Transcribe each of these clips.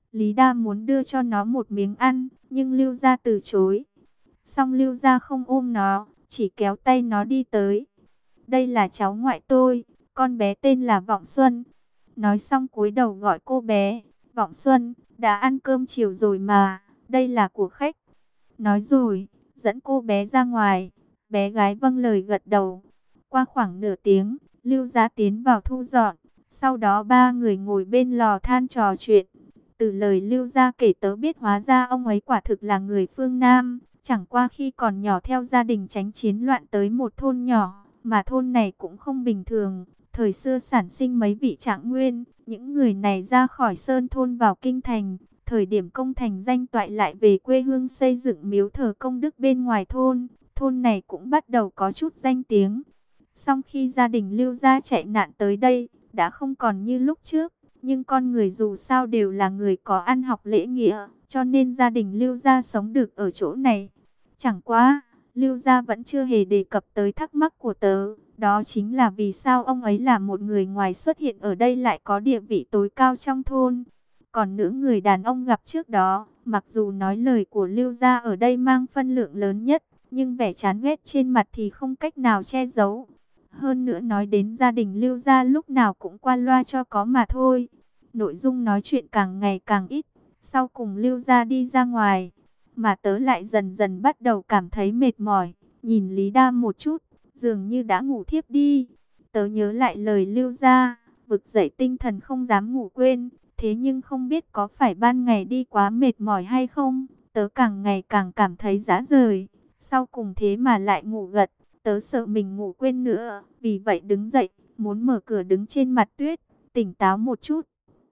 Lý Đa muốn đưa cho nó một miếng ăn, nhưng Lưu Gia từ chối. Xong Lưu Gia không ôm nó, chỉ kéo tay nó đi tới. Đây là cháu ngoại tôi, con bé tên là Vọng Xuân. Nói xong cúi đầu gọi cô bé, Vọng Xuân, đã ăn cơm chiều rồi mà, đây là của khách. Nói rồi, dẫn cô bé ra ngoài, bé gái vâng lời gật đầu. Qua khoảng nửa tiếng, Lưu Gia tiến vào thu dọn, sau đó ba người ngồi bên lò than trò chuyện. Từ lời Lưu Gia kể tớ biết hóa ra ông ấy quả thực là người phương Nam, chẳng qua khi còn nhỏ theo gia đình tránh chiến loạn tới một thôn nhỏ, mà thôn này cũng không bình thường. Thời xưa sản sinh mấy vị trạng nguyên, những người này ra khỏi sơn thôn vào kinh thành. Thời điểm công thành danh toại lại về quê hương xây dựng miếu thờ công đức bên ngoài thôn. Thôn này cũng bắt đầu có chút danh tiếng. Song khi gia đình Lưu Gia chạy nạn tới đây, đã không còn như lúc trước. Nhưng con người dù sao đều là người có ăn học lễ nghĩa, cho nên gia đình Lưu Gia sống được ở chỗ này. Chẳng qua, Lưu Gia vẫn chưa hề đề cập tới thắc mắc của tớ. Đó chính là vì sao ông ấy là một người ngoài xuất hiện ở đây lại có địa vị tối cao trong thôn. Còn nữ người đàn ông gặp trước đó, mặc dù nói lời của Lưu Gia ở đây mang phân lượng lớn nhất, nhưng vẻ chán ghét trên mặt thì không cách nào che giấu. Hơn nữa nói đến gia đình Lưu Gia lúc nào cũng qua loa cho có mà thôi. Nội dung nói chuyện càng ngày càng ít, sau cùng Lưu Gia đi ra ngoài. Mà tớ lại dần dần bắt đầu cảm thấy mệt mỏi, nhìn Lý Đa một chút, dường như đã ngủ thiếp đi. Tớ nhớ lại lời Lưu Gia, vực dậy tinh thần không dám ngủ quên. Thế nhưng không biết có phải ban ngày đi quá mệt mỏi hay không, tớ càng ngày càng cảm thấy rã rời. Sau cùng thế mà lại ngủ gật, tớ sợ mình ngủ quên nữa. Vì vậy đứng dậy, muốn mở cửa đứng trên mặt tuyết, tỉnh táo một chút.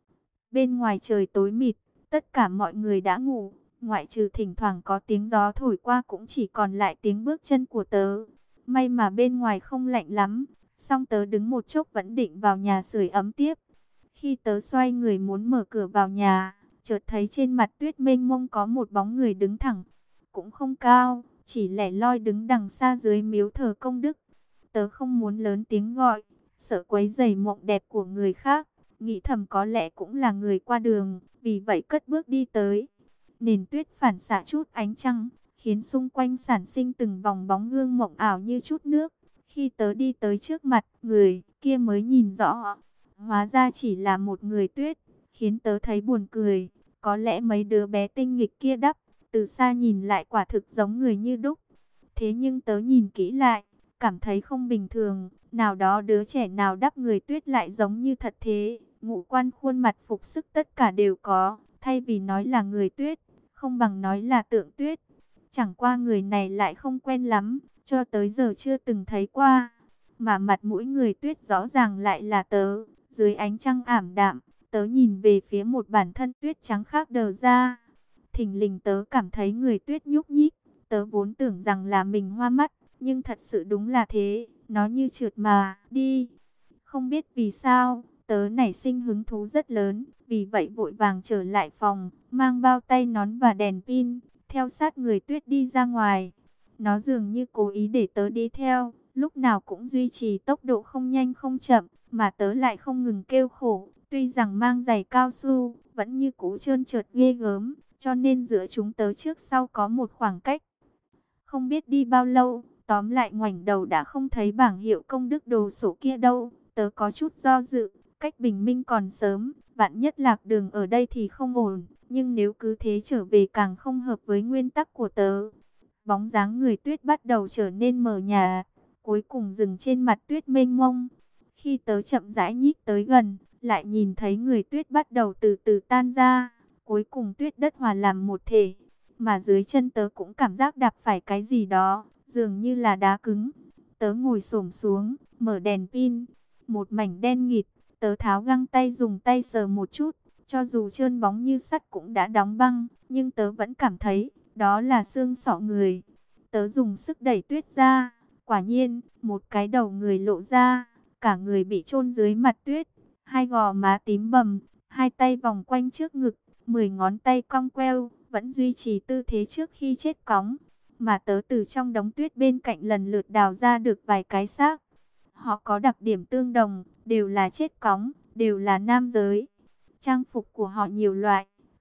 Bên ngoài trời tối mịt, tất cả mọi người đã ngủ. Ngoại trừ thỉnh thoảng có tiếng gió thổi qua cũng chỉ còn lại tiếng bước chân của tớ. May mà bên ngoài không lạnh lắm, song tớ đứng một chốc vẫn định vào nhà sưởi ấm tiếp. Khi tớ xoay người muốn mở cửa vào nhà, chợt thấy trên mặt tuyết mênh mông có một bóng người đứng thẳng. Cũng không cao, chỉ lẻ loi đứng đằng xa dưới miếu thờ công đức. Tớ không muốn lớn tiếng gọi, sợ quấy rầy mộng đẹp của người khác. Nghĩ thầm có lẽ cũng là người qua đường, vì vậy cất bước đi tới. Nền tuyết phản xạ chút ánh trăng, khiến xung quanh sản sinh từng vòng bóng gương mộng ảo như chút nước. Khi tớ đi tới trước mặt người kia mới nhìn rõ, hóa ra chỉ là một người tuyết, khiến tớ thấy buồn cười. Có lẽ mấy đứa bé tinh nghịch kia đắp, từ xa nhìn lại quả thực giống người như đúc. Thế nhưng tớ nhìn kỹ lại, cảm thấy không bình thường. Nào đó đứa trẻ nào đắp người tuyết lại giống như thật thế. Ngũ quan khuôn mặt phục sức tất cả đều có. Thay vì nói là người tuyết, không bằng nói là tượng tuyết. Chẳng qua người này lại không quen lắm, cho tới giờ chưa từng thấy qua. Mà mặt mũi người tuyết rõ ràng lại là tớ. Dưới ánh trăng ảm đạm, tớ nhìn về phía một bản thân tuyết trắng khác đờ ra. Thình lình tớ cảm thấy người tuyết nhúc nhích. Tớ vốn tưởng rằng là mình hoa mắt, nhưng thật sự đúng là thế. Nó như trượt mà đi. Không biết vì sao, tớ nảy sinh hứng thú rất lớn. Vì vậy vội vàng trở lại phòng, mang bao tay nón và đèn pin, theo sát người tuyết đi ra ngoài. Nó dường như cố ý để tớ đi theo, lúc nào cũng duy trì tốc độ không nhanh không chậm, mà tớ lại không ngừng kêu khổ. Tuy rằng mang giày cao su, vẫn như cũ trơn trượt ghê gớm, cho nên giữa chúng tớ trước sau có một khoảng cách. Không biết đi bao lâu, tóm lại ngoảnh đầu đã không thấy bảng hiệu công đức đồ sổ kia đâu. Tớ có chút do dự, cách bình minh còn sớm, vạn nhất lạc đường ở đây thì không ổn. Nhưng nếu cứ thế trở về càng không hợp với nguyên tắc của tớ. Bóng dáng người tuyết bắt đầu trở nên mờ nhạt, cuối cùng dừng trên mặt tuyết mênh mông. Khi tớ chậm rãi nhích tới gần, lại nhìn thấy người tuyết bắt đầu từ từ tan ra. Cuối cùng tuyết đất hòa làm một thể, mà dưới chân tớ cũng cảm giác đạp phải cái gì đó, dường như là đá cứng. Tớ ngồi xổm xuống, mở đèn pin, một mảnh đen nghịt. Tớ tháo găng tay dùng tay sờ một chút, cho dù trơn bóng như sắt cũng đã đóng băng, nhưng tớ vẫn cảm thấy đó là xương sọ người. Tớ dùng sức đẩy tuyết ra, quả nhiên, một cái đầu người lộ ra, cả người bị chôn dưới mặt tuyết, hai gò má tím bầm, hai tay vòng quanh trước ngực, 10 ngón tay cong queo, vẫn duy trì tư thế trước khi chết cóng. Mà tớ từ trong đống tuyết bên cạnh lần lượt đào ra được vài cái xác. Họ có đặc điểm tương đồng, đều là chết cóng, đều là nam giới. Trang phục của họ nhiều loại,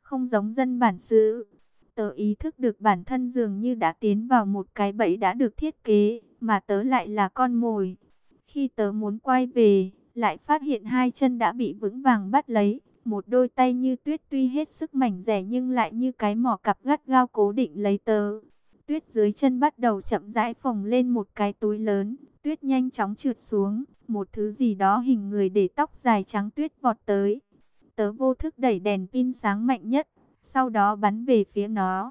không giống dân bản xứ. Tớ ý thức được bản thân dường như đã tiến vào một cái bẫy đã được thiết kế, mà tớ lại là con mồi. Khi tớ muốn quay về, lại phát hiện hai chân đã bị vững vàng bắt lấy. Một đôi tay như tuyết tuy hết sức mảnh dẻ nhưng lại như cái mỏ cặp gắt gao cố định lấy tớ. Tuyết dưới chân bắt đầu chậm rãi phồng lên một cái túi lớn. Tuyết nhanh chóng trượt xuống, một thứ gì đó hình người để tóc dài trắng tuyết vọt tới. Tớ vô thức đẩy đèn pin sáng mạnh nhất, sau đó bắn về phía nó.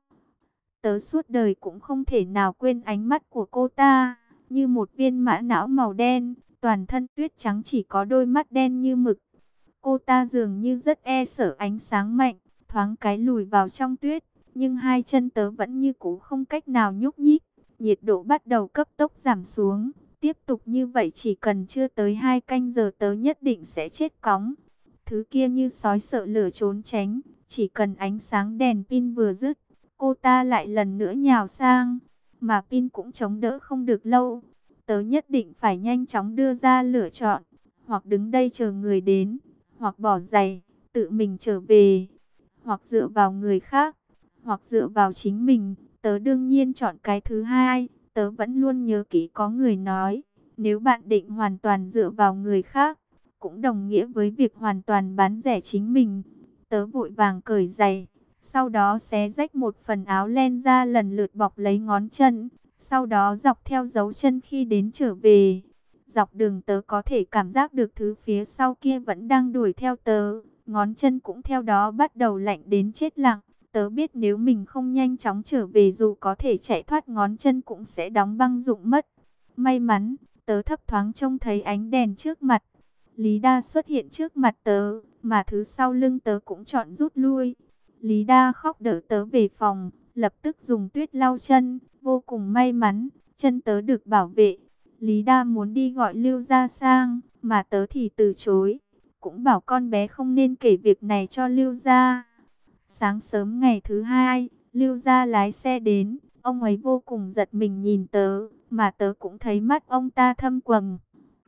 Tớ suốt đời cũng không thể nào quên ánh mắt của cô ta, như một viên mã não màu đen, toàn thân tuyết trắng chỉ có đôi mắt đen như mực. Cô ta dường như rất e sợ ánh sáng mạnh, thoáng cái lùi vào trong tuyết, nhưng hai chân tớ vẫn như cũ không cách nào nhúc nhích. Nhiệt độ bắt đầu cấp tốc giảm xuống, tiếp tục như vậy chỉ cần chưa tới 2 canh giờ tớ nhất định sẽ chết cóng. Thứ kia như sói sợ lửa trốn tránh, chỉ cần ánh sáng đèn pin vừa dứt, cô ta lại lần nữa nhào sang, mà pin cũng chống đỡ không được lâu. Tớ nhất định phải nhanh chóng đưa ra lựa chọn, hoặc đứng đây chờ người đến, hoặc bỏ giày, tự mình trở về, hoặc dựa vào người khác, hoặc dựa vào chính mình. Tớ đương nhiên chọn cái thứ hai. Tớ vẫn luôn nhớ kỹ có người nói, nếu bạn định hoàn toàn dựa vào người khác, cũng đồng nghĩa với việc hoàn toàn bán rẻ chính mình. Tớ vội vàng cởi giày, sau đó xé rách một phần áo len ra lần lượt bọc lấy ngón chân, sau đó dọc theo dấu chân khi đến trở về. Dọc đường tớ có thể cảm giác được thứ phía sau kia vẫn đang đuổi theo tớ, ngón chân cũng theo đó bắt đầu lạnh đến chết lặng. Tớ biết nếu mình không nhanh chóng trở về dù có thể chạy thoát ngón chân cũng sẽ đóng băng rụng mất. May mắn, tớ thấp thoáng trông thấy ánh đèn trước mặt. Lý Đa xuất hiện trước mặt tớ, mà thứ sau lưng tớ cũng chọn rút lui. Lý Đa khóc đỡ tớ về phòng, lập tức dùng tuyết lau chân, vô cùng may mắn, chân tớ được bảo vệ. Lý Đa muốn đi gọi Lưu Gia sang, mà tớ thì từ chối, cũng bảo con bé không nên kể việc này cho Lưu Gia. Sáng sớm ngày thứ hai, Lưu Gia lái xe đến, ông ấy vô cùng giật mình nhìn tớ, mà tớ cũng thấy mắt ông ta thâm quầng.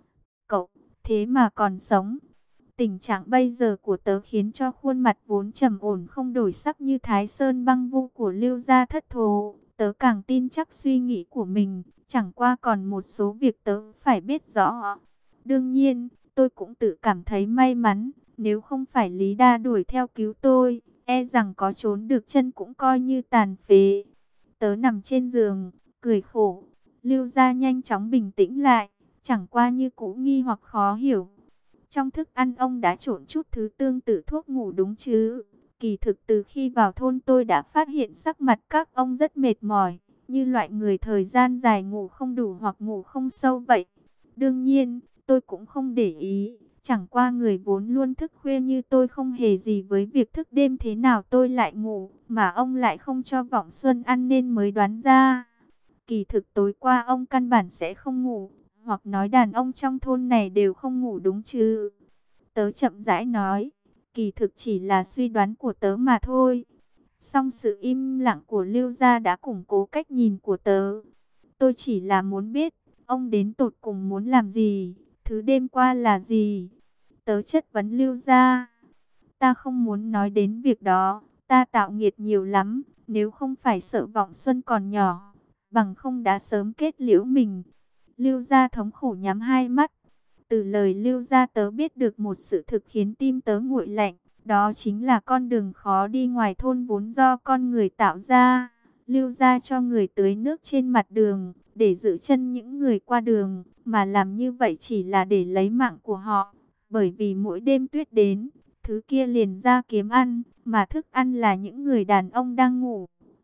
Cậu, thế mà còn sống. Tình trạng bây giờ của tớ khiến cho khuôn mặt vốn trầm ổn không đổi sắc như Thái Sơn băng vu của Lưu Gia thất thố. Tớ càng tin chắc suy nghĩ của mình, chẳng qua còn một số việc tớ phải biết rõ. Đương nhiên, tôi cũng tự cảm thấy may mắn, nếu không phải Lý Đa đuổi theo cứu tôi, e rằng có trốn được chân cũng coi như tàn phế. Tớ nằm trên giường, cười khổ. Lưu Gia nhanh chóng bình tĩnh lại, chẳng qua như cũ nghi hoặc khó hiểu. Trong thức ăn ông đã trộn chút thứ tương tự thuốc ngủ đúng chứ? Kỳ thực từ khi vào thôn tôi đã phát hiện sắc mặt các ông rất mệt mỏi, như loại người thời gian dài ngủ không đủ hoặc ngủ không sâu vậy. Đương nhiên, tôi cũng không để ý. Chẳng qua người vốn luôn thức khuya như tôi không hề gì với việc thức đêm thế nào tôi lại ngủ, mà ông lại không cho Vọng Xuân ăn nên mới đoán ra. Kỳ thực tối qua ông căn bản sẽ không ngủ, hoặc nói đàn ông trong thôn này đều không ngủ đúng chứ. Tớ chậm rãi nói, kỳ thực chỉ là suy đoán của tớ mà thôi. Song sự im lặng của Lưu Gia đã củng cố cách nhìn của tớ. Tôi chỉ là muốn biết, ông đến tột cùng muốn làm gì, thứ đêm qua là gì. Tớ chất vấn Lưu Gia. Ta không muốn nói đến việc đó, ta tạo nghiệt nhiều lắm, nếu không phải sợ Vọng Xuân còn nhỏ, bằng không đã sớm kết liễu mình. Lưu Gia thống khổ nhắm hai mắt. Từ lời Lưu Gia tớ biết được một sự thực khiến tim tớ nguội lạnh, đó chính là con đường khó đi ngoài thôn vốn do con người tạo ra. Lưu Gia cho người tưới nước trên mặt đường, để giữ chân những người qua đường, mà làm như vậy chỉ là để lấy mạng của họ. Bởi vì mỗi đêm tuyết đến, thứ kia liền ra kiếm ăn, mà thức ăn là những người đàn ông đang ngủ.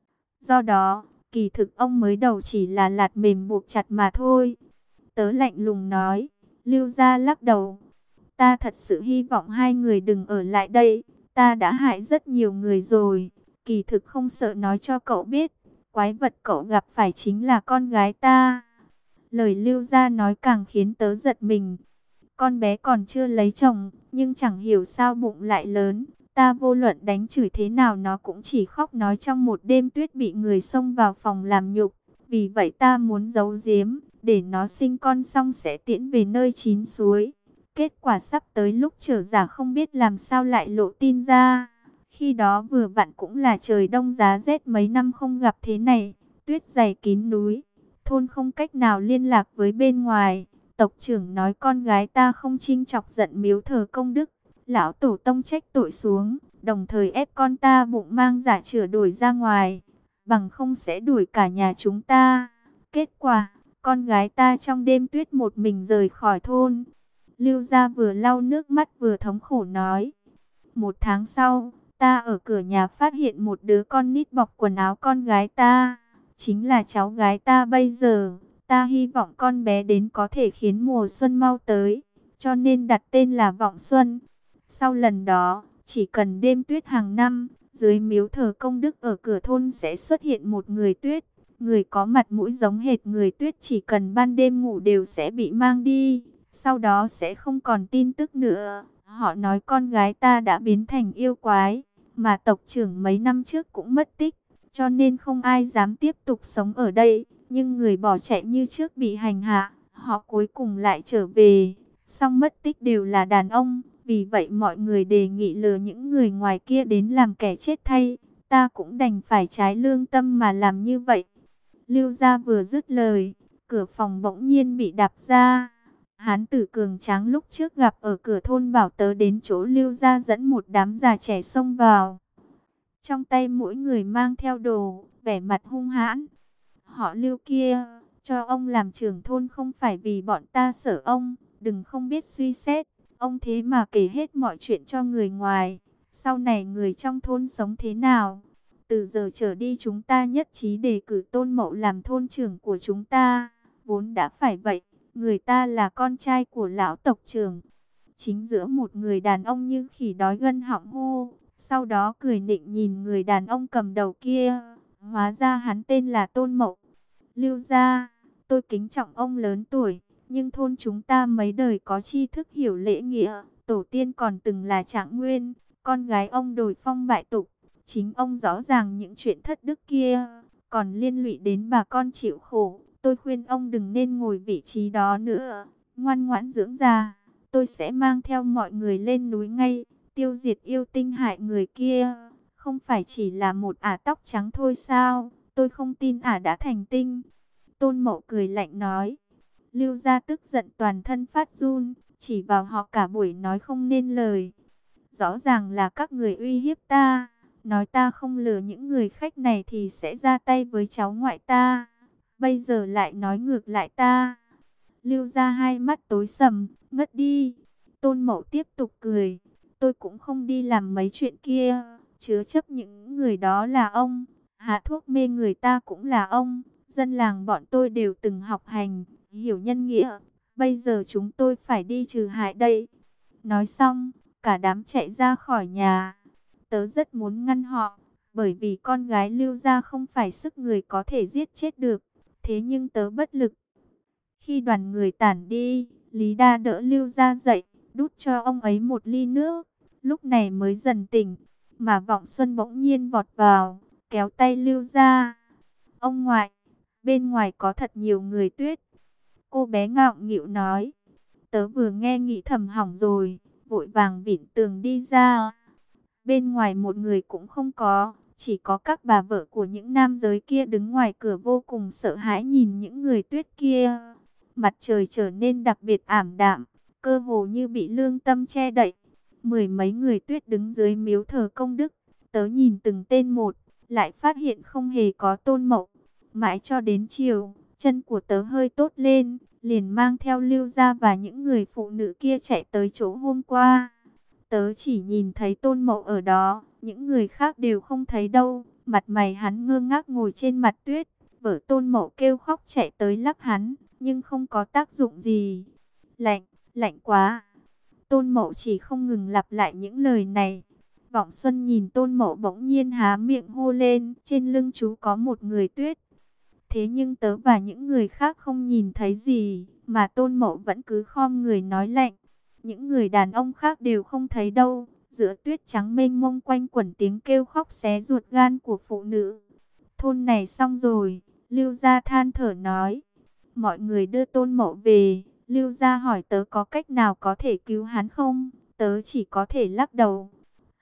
Do đó, kỳ thực ông mới đầu chỉ là lạt mềm buộc chặt mà thôi. Tớ lạnh lùng nói. Lưu Gia lắc đầu. Ta thật sự hy vọng hai người đừng ở lại đây. Ta đã hại rất nhiều người rồi. Kỳ thực không sợ nói cho cậu biết. Quái vật cậu gặp phải chính là con gái ta. Lời Lưu Gia nói càng khiến tớ giật mình. Con bé còn chưa lấy chồng, nhưng chẳng hiểu sao bụng lại lớn. Ta vô luận đánh chửi thế nào nó cũng chỉ khóc nói trong một đêm tuyết bị người xông vào phòng làm nhục. Vì vậy ta muốn giấu giếm, để nó sinh con xong sẽ tiễn về nơi chín suối. Kết quả sắp tới lúc trở giả không biết làm sao lại lộ tin ra. Khi đó vừa vặn cũng là trời đông giá rét, mấy năm không gặp thế này, tuyết dày kín núi, thôn không cách nào liên lạc với bên ngoài. Tộc trưởng nói con gái ta không chinh chọc giận miếu thờ công đức, lão tổ tông trách tội xuống, đồng thời ép con ta bụng mang giả chửa đuổi ra ngoài, bằng không sẽ đuổi cả nhà chúng ta. Kết quả, con gái ta trong đêm tuyết một mình rời khỏi thôn. Lưu Gia vừa lau nước mắt vừa thống khổ nói. 1 tháng sau, ta ở cửa nhà phát hiện một đứa con nít bọc quần áo con gái ta, chính là cháu gái ta bây giờ. Ta hy vọng con bé đến có thể khiến mùa xuân mau tới, cho nên đặt tên là Vọng Xuân. Sau lần đó, chỉ cần đêm tuyết hàng năm, dưới miếu thờ công đức ở cửa thôn sẽ xuất hiện một người tuyết. Người có mặt mũi giống hệt người tuyết, chỉ cần ban đêm ngủ đều sẽ bị mang đi, sau đó sẽ không còn tin tức nữa. Họ nói con gái ta đã biến thành yêu quái, mà tộc trưởng mấy năm trước cũng mất tích, cho nên không ai dám tiếp tục sống ở đây. Nhưng người bỏ chạy như trước bị hành hạ, họ cuối cùng lại trở về, song mất tích đều là đàn ông. Vì vậy mọi người đề nghị lừa những người ngoài kia đến làm kẻ chết thay. Ta cũng đành phải trái lương tâm mà làm như vậy. Lưu Gia vừa dứt lời, cửa phòng bỗng nhiên bị đạp ra. Hán tử cường tráng lúc trước gặp ở cửa thôn bảo tớ đến chỗ Lưu Gia dẫn một đám già trẻ xông vào. Trong tay mỗi người mang theo đồ, vẻ mặt hung hãn. Họ Lưu kia, cho ông làm trưởng thôn không phải vì bọn ta sợ ông, đừng không biết suy xét. Ông thế mà kể hết mọi chuyện cho người ngoài, sau này người trong thôn sống thế nào? Từ giờ trở đi chúng ta nhất trí đề cử Tôn Mậu làm thôn trưởng của chúng ta. Vốn đã phải vậy, người ta là con trai của lão tộc trưởng. Chính giữa một người đàn ông như khỉ đói gân họng hô, sau đó cười nịnh nhìn người đàn ông cầm đầu kia. Hóa ra hắn tên là Tôn Mậu. Lưu Gia, tôi kính trọng ông lớn tuổi, nhưng thôn chúng ta mấy đời có tri thức hiểu lễ nghĩa, tổ tiên còn từng là Trạng Nguyên, con gái ông đồi phong bại tục. Chính ông rõ ràng những chuyện thất đức kia, còn liên lụy đến bà con chịu khổ. Tôi khuyên ông đừng nên ngồi vị trí đó nữa, ngoan ngoãn dưỡng già. Tôi sẽ mang theo mọi người lên núi ngay, tiêu diệt yêu tinh hại người kia. Không phải chỉ là một ả tóc trắng thôi sao? Tôi không tin ả đã thành tinh. Tôn Mậu cười lạnh nói. Lưu Gia tức giận toàn thân phát run, chỉ vào họ cả buổi nói không nên lời. Rõ ràng là các người uy hiếp ta, nói ta không lừa những người khách này thì sẽ ra tay với cháu ngoại ta. Bây giờ lại nói ngược lại ta. Lưu Gia hai mắt tối sầm, ngất đi. Tôn Mậu tiếp tục cười. Tôi cũng không đi làm mấy chuyện kia, chứa chấp những người đó là ông. Hạ thuốc mê người ta cũng là ông. Dân làng bọn tôi đều từng học hành, hiểu nhân nghĩa. Bây giờ chúng tôi phải đi trừ hại đây. Nói xong, cả đám chạy ra khỏi nhà. Tớ rất muốn ngăn họ, bởi vì con gái Lưu Gia không phải sức người có thể giết chết được. Thế nhưng tớ bất lực. Khi đoàn người tản đi, Lý Đa đỡ Lưu Gia dậy, đút cho ông ấy một ly nước. Lúc này mới dần tỉnh, mà Vọng Xuân bỗng nhiên vọt vào, kéo tay Lưu Gia. Ông ngoại, bên ngoài có thật nhiều người tuyết. Cô bé ngạo nghịu nói. Tớ vừa nghe nghĩ thầm hỏng rồi, vội vàng vịn tường đi ra. Bên ngoài một người cũng không có, chỉ có các bà vợ của những nam giới kia đứng ngoài cửa vô cùng sợ hãi nhìn những người tuyết kia. Mặt trời trở nên đặc biệt ảm đạm, cơ hồ như bị lương tâm che đậy. Mười mấy người tuyết đứng dưới miếu thờ công đức, tớ nhìn từng tên một, lại phát hiện không hề có Tôn Mậu. Mãi cho đến chiều, chân của tớ hơi tốt lên, liền mang theo Lưu Gia và những người phụ nữ kia chạy tới chỗ hôm qua. Tớ chỉ nhìn thấy Tôn Mậu ở đó, những người khác đều không thấy đâu. Mặt mày hắn ngơ ngác ngồi trên mặt tuyết, vợ Tôn Mậu kêu khóc chạy tới lắc hắn, nhưng không có tác dụng gì. Lạnh, lạnh quá. Tôn Mậu chỉ không ngừng lặp lại những lời này. Vọng Xuân nhìn Tôn Mậu bỗng nhiên há miệng hô lên, trên lưng chú có một người tuyết. Thế nhưng tớ và những người khác không nhìn thấy gì, mà Tôn Mậu vẫn cứ khom người nói lạnh. Những người đàn ông khác đều không thấy đâu. Giữa tuyết trắng mênh mông quanh quẩn tiếng kêu khóc xé ruột gan của phụ nữ. Thôn này xong rồi, Lưu Gia than thở nói. Mọi người đưa Tôn Mậu về. Lưu Gia hỏi tớ có cách nào có thể cứu hắn không? Tớ chỉ có thể lắc đầu.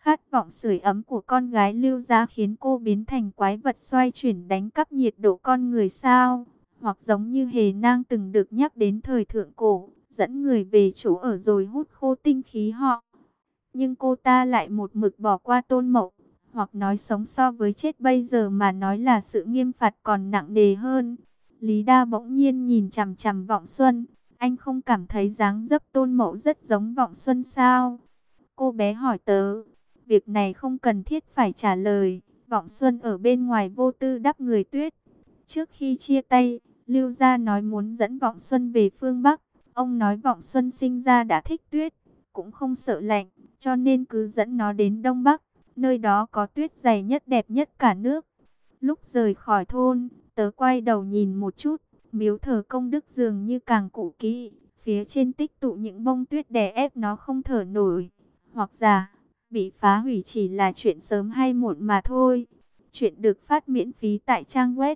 Khát vọng sưởi ấm của con gái Lưu Gia khiến cô biến thành quái vật xoay chuyển đánh cắp nhiệt độ con người sao? Hoặc giống như Hề Nang từng được nhắc đến thời thượng cổ, dẫn người về chỗ ở rồi hút khô tinh khí họ. Nhưng cô ta lại một mực bỏ qua Tôn Mậu, hoặc nói sống so với chết bây giờ mà nói là sự nghiêm phạt còn nặng nề hơn. Lý Đa bỗng nhiên nhìn chằm chằm Vọng Xuân, anh không cảm thấy dáng dấp Tôn Mậu rất giống Vọng Xuân sao? Cô bé hỏi tớ, việc này không cần thiết phải trả lời. Vọng Xuân ở bên ngoài vô tư đắp người tuyết. Trước khi chia tay, Lưu Gia nói muốn dẫn Vọng Xuân về phương Bắc. Ông nói Vọng Xuân sinh ra đã thích tuyết, cũng không sợ lạnh, cho nên cứ dẫn nó đến Đông Bắc. Nơi đó có tuyết dày nhất đẹp nhất cả nước. Lúc rời khỏi thôn, tớ quay đầu nhìn một chút. Miếu thờ công đức dường như càng cũ kỹ. Phía trên tích tụ những bông tuyết đè ép nó không thở nổi. Hoặc giả, bị phá hủy chỉ là chuyện sớm hay muộn mà thôi. Chuyện được phát miễn phí tại trang web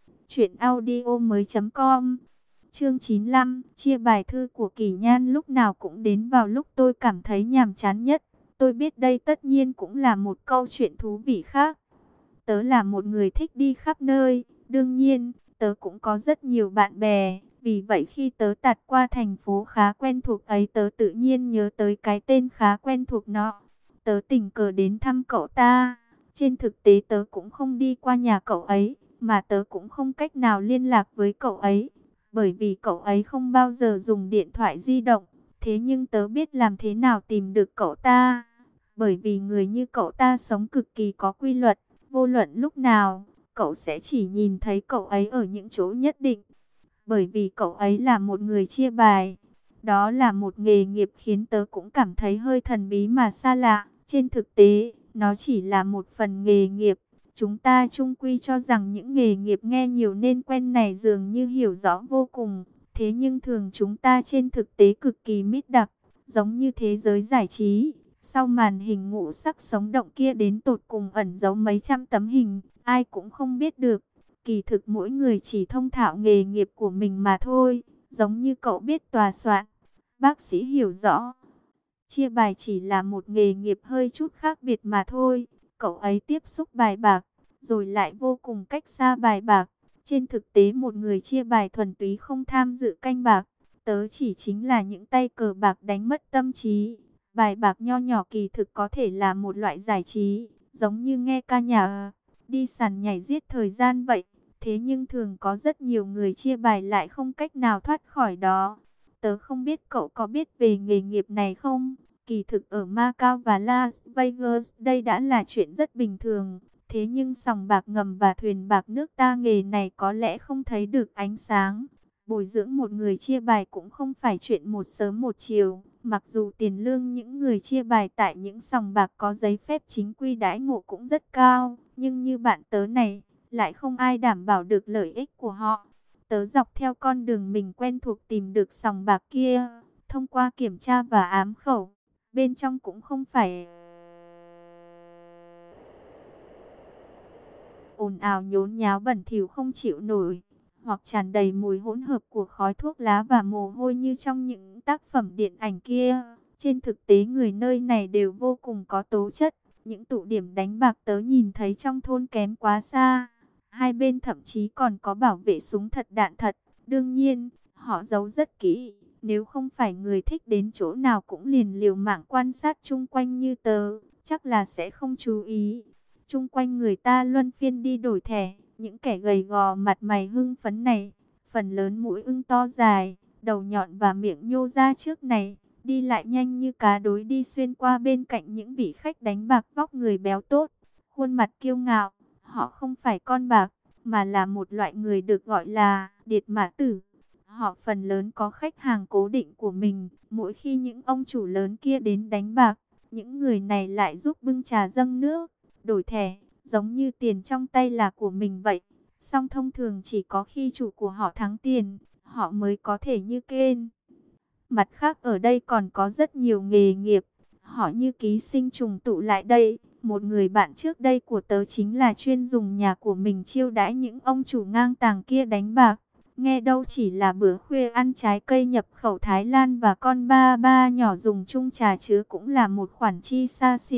truyệnaudiomoi.com. Chương 95, chia bài thư của Kỳ Nhan lúc nào cũng đến vào lúc tôi cảm thấy nhàm chán nhất. Tôi biết đây tất nhiên cũng là một câu chuyện thú vị khác. Tớ là một người thích đi khắp nơi, đương nhiên, tớ cũng có rất nhiều bạn bè. Vì vậy khi tớ tạt qua thành phố khá quen thuộc ấy, tớ tự nhiên nhớ tới cái tên khá quen thuộc nọ. Tớ tình cờ đến thăm cậu ta. Trên thực tế tớ cũng không đi qua nhà cậu ấy, mà tớ cũng không cách nào liên lạc với cậu ấy. Bởi vì cậu ấy không bao giờ dùng điện thoại di động. Thế nhưng tớ biết làm thế nào tìm được cậu ta. Bởi vì người như cậu ta sống cực kỳ có quy luật. Vô luận lúc nào, cậu sẽ chỉ nhìn thấy cậu ấy ở những chỗ nhất định. Bởi vì cậu ấy là một người chia bài. Đó là một nghề nghiệp khiến tớ cũng cảm thấy hơi thần bí mà xa lạ. Trên thực tế, nó chỉ là một phần nghề nghiệp. Chúng ta chung quy cho rằng những nghề nghiệp nghe nhiều nên quen này dường như hiểu rõ vô cùng. Thế nhưng thường chúng ta trên thực tế cực kỳ mít đặc, giống như thế giới giải trí. Sau màn hình ngũ sắc sống động kia đến tột cùng ẩn giấu mấy trăm tấm hình, ai cũng không biết được. Kỳ thực mỗi người chỉ thông thạo nghề nghiệp của mình mà thôi, giống như cậu biết tòa soạn. Bác sĩ hiểu rõ, chia bài chỉ là một nghề nghiệp hơi chút khác biệt mà thôi. Cậu ấy tiếp xúc bài bạc, rồi lại vô cùng cách xa bài bạc. Trên thực tế một người chia bài thuần túy không tham dự canh bạc. Tớ chỉ chính là những tay cờ bạc đánh mất tâm trí. Bài bạc nho nhỏ kỳ thực có thể là một loại giải trí, giống như nghe ca nhạc, đi sàn nhảy giết thời gian vậy. Thế nhưng thường có rất nhiều người chia bài lại không cách nào thoát khỏi đó. Tớ không biết cậu có biết về nghề nghiệp này không? Kỳ thực ở Macau và Las Vegas đây đã là chuyện rất bình thường. Thế nhưng sòng bạc ngầm và thuyền bạc nước ta nghề này có lẽ không thấy được ánh sáng. Bồi dưỡng một người chia bài cũng không phải chuyện một sớm một chiều. Mặc dù tiền lương những người chia bài tại những sòng bạc có giấy phép chính quy đãi ngộ cũng rất cao. Nhưng như bạn tớ này, lại không ai đảm bảo được lợi ích của họ. Tớ dọc theo con đường mình quen thuộc tìm được sòng bạc kia. Thông qua kiểm tra và ám khẩu, bên trong cũng không phải ồn ào nhốn nháo bẩn thỉu không chịu nổi, hoặc tràn đầy mùi hỗn hợp của khói thuốc lá và mồ hôi như trong những tác phẩm điện ảnh kia. Trên thực tế người nơi này đều vô cùng có tố chất. Những tụ điểm đánh bạc tớ nhìn thấy trong thôn kém quá xa. Hai bên thậm chí còn có bảo vệ súng thật đạn thật. Đương nhiên, họ giấu rất kỹ. Nếu không phải người thích đến chỗ nào cũng liền liều mạng quan sát chung quanh như tớ, chắc là sẽ không chú ý. Chung quanh người ta luân phiên đi đổi thẻ. Những kẻ gầy gò mặt mày hưng phấn này, phần lớn mũi ưng to dài, đầu nhọn và miệng nhô ra trước này, đi lại nhanh như cá đối đi xuyên qua bên cạnh những vị khách đánh bạc vóc người béo tốt, khuôn mặt kiêu ngạo. Họ không phải con bạc, mà là một loại người được gọi là điệt mã tử. Họ phần lớn có khách hàng cố định của mình. Mỗi khi những ông chủ lớn kia đến đánh bạc, những người này lại giúp bưng trà dâng nước, đổi thẻ, giống như tiền trong tay là của mình vậy. Song thông thường chỉ có khi chủ của họ thắng tiền, họ mới có thể như kênh. Mặt khác ở đây còn có rất nhiều nghề nghiệp. Họ như ký sinh trùng tụ lại đây. Một người bạn trước đây của tớ chính là chuyên dùng nhà của mình chiêu đãi những ông chủ ngang tàng kia đánh bạc. Nghe đâu chỉ là bữa khuya ăn trái cây nhập khẩu Thái Lan và con ba ba nhỏ dùng chung trà chứa cũng là một khoản chi xa xỉ.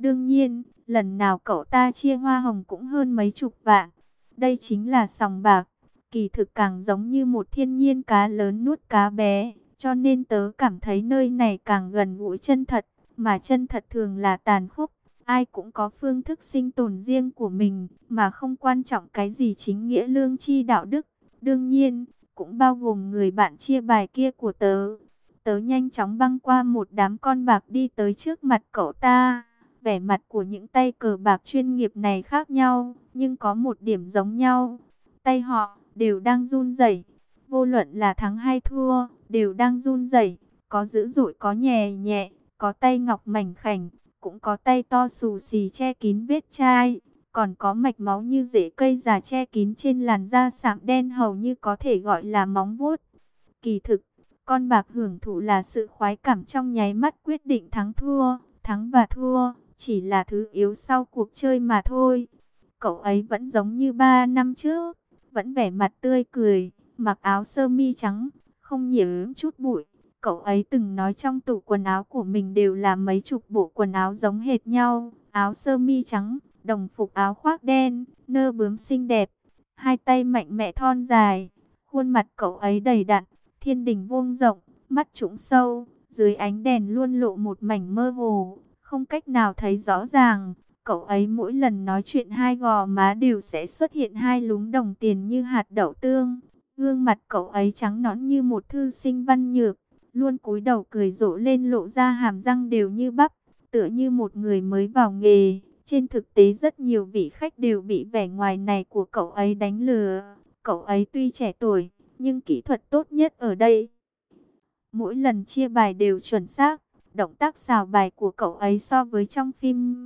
Đương nhiên, lần nào cậu ta chia hoa hồng cũng hơn mấy chục vạn. Đây chính là sòng bạc. Kỳ thực càng giống như một thiên nhiên cá lớn nuốt cá bé. Cho nên tớ cảm thấy nơi này càng gần gũi chân thật. Mà chân thật thường là tàn khốc. Ai cũng có phương thức sinh tồn riêng của mình. Mà không quan trọng cái gì chính nghĩa lương tri đạo đức. Đương nhiên, cũng bao gồm người bạn chia bài kia của tớ. Tớ nhanh chóng băng qua một đám con bạc đi tới trước mặt cậu ta. Vẻ mặt của những tay cờ bạc chuyên nghiệp này khác nhau, nhưng có một điểm giống nhau. Tay họ đều đang run rẩy. Vô luận là thắng hay thua, đều đang run rẩy. Có dữ dội, có nhẹ nhẹ, có tay ngọc mảnh khảnh, cũng có tay to xù xì che kín vết chai. Còn có mạch máu như rễ cây già che kín trên làn da sạm đen hầu như có thể gọi là móng vuốt. Kỳ thực, con bạc hưởng thụ là sự khoái cảm trong nháy mắt quyết định thắng thua. Thắng và thua chỉ là thứ yếu sau cuộc chơi mà thôi. Cậu ấy vẫn giống như 3 năm trước, vẫn vẻ mặt tươi cười, mặc áo sơ mi trắng, không nhiễm chút bụi. Cậu ấy từng nói trong tủ quần áo của mình đều là mấy chục bộ quần áo giống hệt nhau. Áo sơ mi trắng, đồng phục áo khoác đen, nơ bướm xinh đẹp, hai tay mạnh mẽ thon dài. Khuôn mặt cậu ấy đầy đặn, thiên đình vuông rộng, mắt trũng sâu, dưới ánh đèn luôn lộ một mảnh mơ hồ, không cách nào thấy rõ ràng. Cậu ấy mỗi lần nói chuyện hai gò má đều sẽ xuất hiện hai lúm đồng tiền như hạt đậu tương. Gương mặt cậu ấy trắng nõn như một thư sinh văn nhược, luôn cúi đầu cười rộ lên lộ ra hàm răng đều như bắp, tựa như một người mới vào nghề. Trên thực tế rất nhiều vị khách đều bị vẻ ngoài này của cậu ấy đánh lừa. Cậu ấy tuy trẻ tuổi, nhưng kỹ thuật tốt nhất ở đây. Mỗi lần chia bài đều chuẩn xác. Động tác xào bài của cậu ấy so với trong phim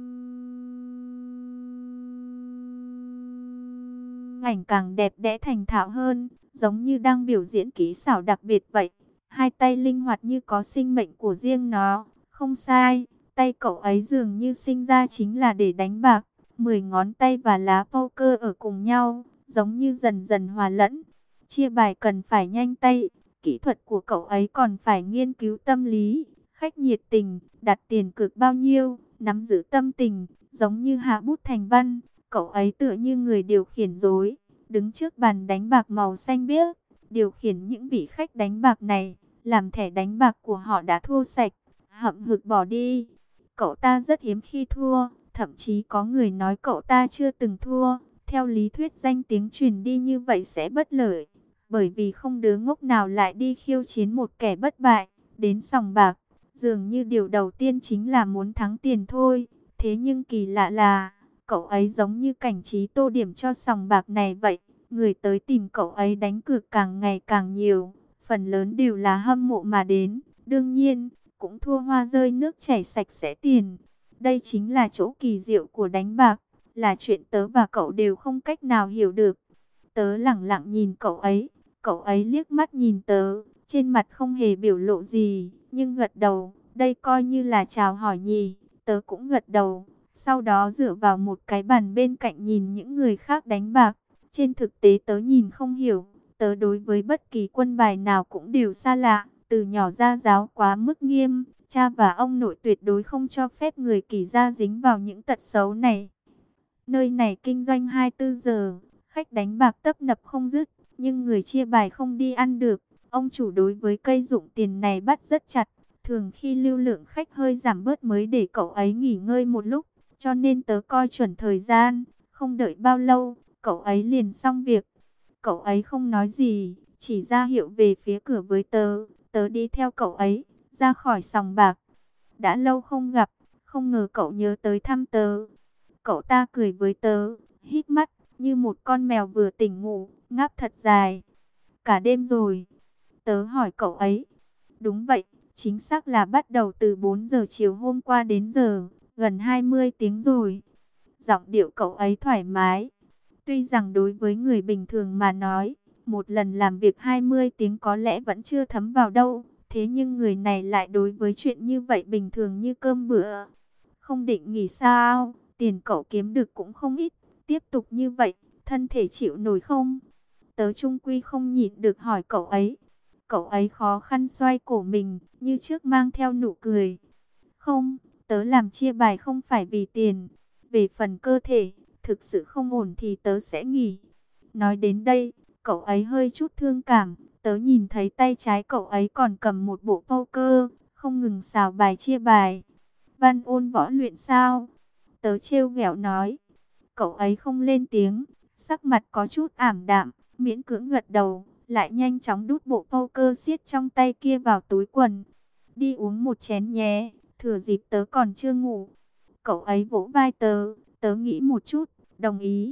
ảnh càng đẹp đẽ thành thạo hơn, giống như đang biểu diễn kỹ xảo đặc biệt vậy. Hai tay linh hoạt như có sinh mệnh của riêng nó. Không sai, tay cậu ấy dường như sinh ra chính là để đánh bạc. 10 ngón tay và lá poker ở cùng nhau, giống như dần dần hòa lẫn. Chia bài cần phải nhanh tay, kỹ thuật của cậu ấy còn phải nghiên cứu tâm lý. Khách nhiệt tình, đặt tiền cược bao nhiêu, nắm giữ tâm tình, giống như hạ bút thành văn. Cậu ấy tựa như người điều khiển rối, đứng trước bàn đánh bạc màu xanh biếc, điều khiển những vị khách đánh bạc này, làm thẻ đánh bạc của họ đã thua sạch, hậm hực bỏ đi. Cậu ta rất hiếm khi thua, thậm chí có người nói cậu ta chưa từng thua. Theo lý thuyết danh tiếng truyền đi như vậy sẽ bất lợi, bởi vì không đứa ngốc nào lại đi khiêu chiến một kẻ bất bại, đến sòng bạc. Dường như điều đầu tiên chính là muốn thắng tiền thôi. Thế nhưng kỳ lạ là, cậu ấy giống như cảnh trí tô điểm cho sòng bạc này vậy. Người tới tìm cậu ấy đánh cược càng ngày càng nhiều. Phần lớn đều là hâm mộ mà đến. Đương nhiên, cũng thua hoa rơi nước chảy sạch sẽ tiền. Đây chính là chỗ kỳ diệu của đánh bạc. Là chuyện tớ và cậu đều không cách nào hiểu được. Tớ lẳng lặng nhìn cậu ấy. Cậu ấy liếc mắt nhìn tớ. Trên mặt không hề biểu lộ gì, nhưng gật đầu. Đây coi như là chào hỏi nhỉ. Tớ cũng gật đầu. Sau đó dựa vào một cái bàn bên cạnh nhìn những người khác đánh bạc. Trên thực tế tớ nhìn không hiểu. Tớ đối với bất kỳ quân bài nào cũng đều xa lạ. Từ nhỏ gia giáo quá mức nghiêm. Cha và ông nội tuyệt đối không cho phép người kỳ gia dính vào những tật xấu này. Nơi này kinh doanh 24 giờ. Khách đánh bạc tấp nập không dứt. Nhưng người chia bài không đi ăn được. Ông chủ đối với cây dụng tiền này bắt rất chặt. Thường khi lưu lượng khách hơi giảm bớt mới để cậu ấy nghỉ ngơi một lúc. Cho nên tớ coi chuẩn thời gian. Không đợi bao lâu, cậu ấy liền xong việc. Cậu ấy không nói gì, chỉ ra hiệu về phía cửa với tớ. Tớ đi theo cậu ấy, ra khỏi sòng bạc. Đã lâu không gặp, không ngờ cậu nhớ tới thăm tớ. Cậu ta cười với tớ, hít mắt, như một con mèo vừa tỉnh ngủ, ngáp thật dài. Cả đêm rồi. Tớ hỏi cậu ấy. Đúng vậy, chính xác là bắt đầu từ 4 giờ chiều hôm qua đến giờ, gần 20 tiếng rồi. Giọng điệu cậu ấy thoải mái. Tuy rằng đối với người bình thường mà nói, một lần làm việc 20 tiếng có lẽ vẫn chưa thấm vào đâu. Thế nhưng người này lại đối với chuyện như vậy bình thường như cơm bữa. Không định nghỉ sao, tiền cậu kiếm được cũng không ít. Tiếp tục như vậy, thân thể chịu nổi không? Tớ chung quy không nhịn được hỏi cậu ấy. Cậu ấy khó khăn xoay cổ mình, như trước mang theo nụ cười. Không, Tớ làm chia bài không phải vì tiền. Về phần cơ thể, thực sự không ổn thì tớ sẽ nghỉ. Nói đến đây, cậu ấy hơi chút thương cảm. Tớ nhìn thấy tay trái cậu ấy còn cầm một bộ poker, không ngừng xào bài chia bài. Văn ôn võ luyện sao? Tớ trêu ghẹo nói. Cậu ấy không lên tiếng, sắc mặt có chút ảm đạm, miễn cưỡng gật đầu, lại nhanh chóng đút bộ poker xiết trong tay kia vào túi quần. Đi uống một chén nhé, thừa dịp tớ còn chưa ngủ. Cậu ấy vỗ vai tớ, tớ nghĩ một chút, đồng ý.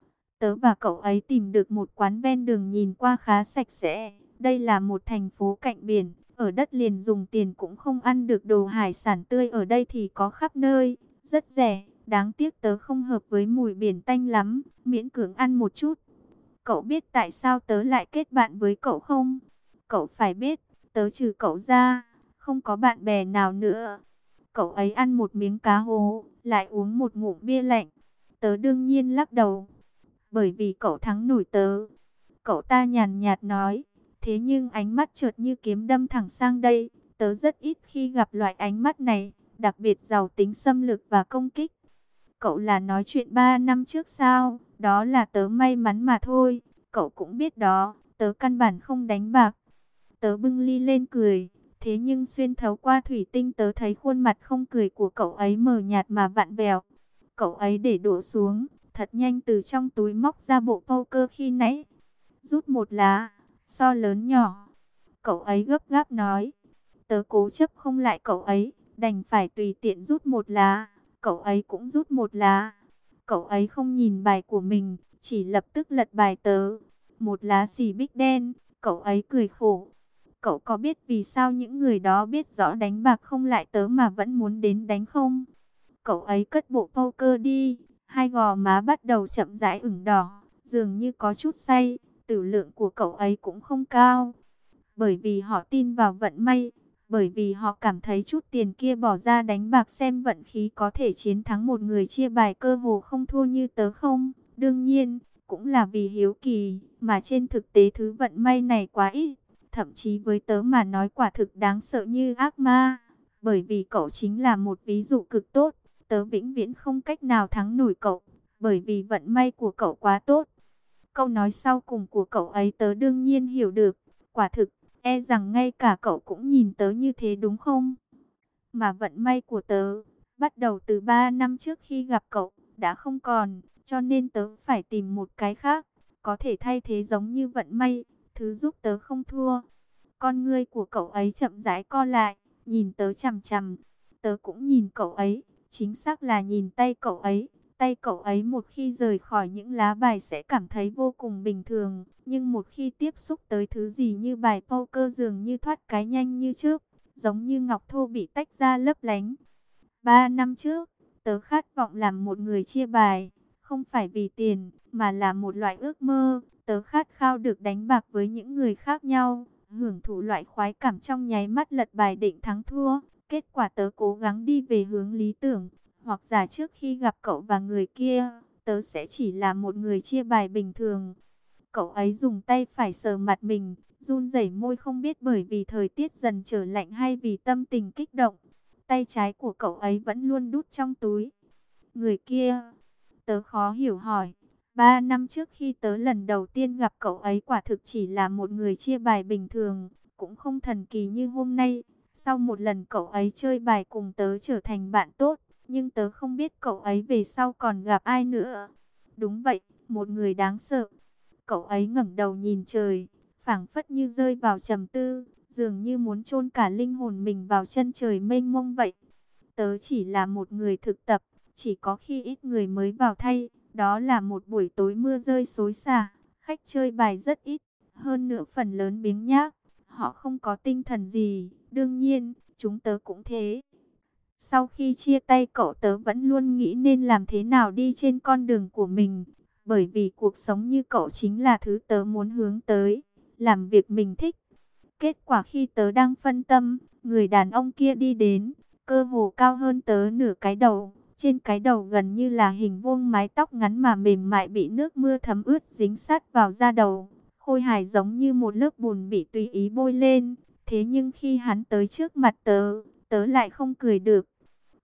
Tớ và cậu ấy tìm được một quán ven đường nhìn qua khá sạch sẽ. Đây là một thành phố cạnh biển, ở đất liền dùng tiền cũng không ăn được đồ hải sản tươi, ở đây thì có khắp nơi, rất rẻ. Đáng tiếc tớ không hợp với mùi biển tanh lắm, miễn cưỡng ăn một chút. Cậu biết tại sao tớ lại kết bạn với cậu không? Cậu phải biết, tớ trừ cậu ra, không có bạn bè nào nữa. Cậu ấy ăn một miếng cá hố, lại uống một ngụm bia lạnh. Tớ đương nhiên lắc đầu. Bởi vì cậu thắng nổi tớ. Cậu ta nhàn nhạt nói. Thế nhưng ánh mắt chợt như kiếm đâm thẳng sang đây. Tớ rất ít khi gặp loại ánh mắt này, đặc biệt giàu tính xâm lược và công kích. Cậu là nói chuyện 3 năm trước sao? Đó là tớ may mắn mà thôi. Cậu cũng biết đó, tớ căn bản không đánh bạc. Tớ bưng ly lên cười. Thế nhưng xuyên thấu qua thủy tinh tớ thấy khuôn mặt không cười của cậu ấy mờ nhạt mà vặn vẹo. Cậu ấy để đổ xuống, thật nhanh từ trong túi móc ra bộ poker khi nãy. Rút một lá, so lớn nhỏ. Cậu ấy gấp gáp nói. Tớ cố chấp không lại cậu ấy, đành phải tùy tiện rút một lá. Cậu ấy cũng rút một lá. Cậu ấy không nhìn bài của mình, chỉ lập tức lật bài tớ. Một lá xì bích đen, cậu ấy cười khổ. Cậu có biết vì sao những người đó biết rõ đánh bạc không lại tớ mà vẫn muốn đến đánh không? Cậu ấy cất bộ poker đi, hai gò má bắt đầu chậm rãi ửng đỏ, dường như có chút say. Tử lượng của cậu ấy cũng không cao. Bởi vì họ tin vào vận may, bởi vì họ cảm thấy chút tiền kia bỏ ra đánh bạc xem vận khí có thể chiến thắng một người chia bài cơ hồ không thua như tớ không? Đương nhiên, cũng là vì hiếu kỳ, mà trên thực tế thứ vận may này quá ít. Thậm chí với tớ mà nói quả thực đáng sợ như ác ma. Bởi vì cậu chính là một ví dụ cực tốt. Tớ vĩnh viễn không cách nào thắng nổi cậu. Bởi vì vận may của cậu quá tốt. Câu nói sau cùng của cậu ấy tớ đương nhiên hiểu được. Quả thực, e rằng ngay cả cậu cũng nhìn tớ như thế đúng không? Mà vận may của tớ, bắt đầu từ 3 năm trước khi gặp cậu, đã không còn. Cho nên tớ phải tìm một cái khác, có thể thay thế giống như vận may, thứ giúp tớ không thua. Con ngươi của cậu ấy chậm rãi co lại, nhìn tớ chằm chằm. Tớ cũng nhìn cậu ấy, chính xác là nhìn tay cậu ấy. Tay cậu ấy một khi rời khỏi những lá bài sẽ cảm thấy vô cùng bình thường. Nhưng một khi tiếp xúc tới thứ gì như bài poker dường như thoát cái nhanh như trước. Giống như ngọc thô bị tách ra lấp lánh. 3 năm trước, tớ khát vọng làm một người chia bài. Không phải vì tiền, mà là một loại ước mơ. Tớ khát khao được đánh bạc với những người khác nhau, hưởng thụ loại khoái cảm trong nháy mắt lật bài định thắng thua. Kết quả tớ cố gắng đi về hướng lý tưởng, hoặc giả trước khi gặp cậu và người kia, tớ sẽ chỉ là một người chia bài bình thường. Cậu ấy dùng tay phải sờ mặt mình, run rẩy môi không biết bởi vì thời tiết dần trở lạnh hay vì tâm tình kích động. Tay trái của cậu ấy vẫn luôn đút trong túi. Người kia, tớ khó hiểu hỏi. 3 năm trước khi tớ lần đầu tiên gặp cậu ấy quả thực chỉ là một người chia bài bình thường, cũng không thần kỳ như hôm nay. Sau một lần cậu ấy chơi bài cùng tớ trở thành bạn tốt, nhưng tớ không biết cậu ấy về sau còn gặp ai nữa. Đúng vậy, một người đáng sợ. Cậu ấy ngẩng đầu nhìn trời, phảng phất như rơi vào trầm tư, dường như muốn chôn cả linh hồn mình vào chân trời mênh mông vậy. Tớ chỉ là một người thực tập, chỉ có khi ít người mới vào thay. Đó là một buổi tối mưa rơi xối xả, khách chơi bài rất ít, hơn nữa phần lớn biếng nhác. Họ không có tinh thần gì, đương nhiên, chúng tớ cũng thế. Sau khi chia tay cậu tớ vẫn luôn nghĩ nên làm thế nào đi trên con đường của mình. Bởi vì cuộc sống như cậu chính là thứ tớ muốn hướng tới, làm việc mình thích. Kết quả khi tớ đang phân tâm, người đàn ông kia đi đến, cơ hồ cao hơn tớ nửa cái đầu. Trên cái đầu gần như là hình vuông mái tóc ngắn mà mềm mại bị nước mưa thấm ướt dính sát vào da đầu. Khôi hài giống như một lớp bùn bị tùy ý bôi lên. Thế nhưng khi hắn tới trước mặt tớ, tớ lại không cười được.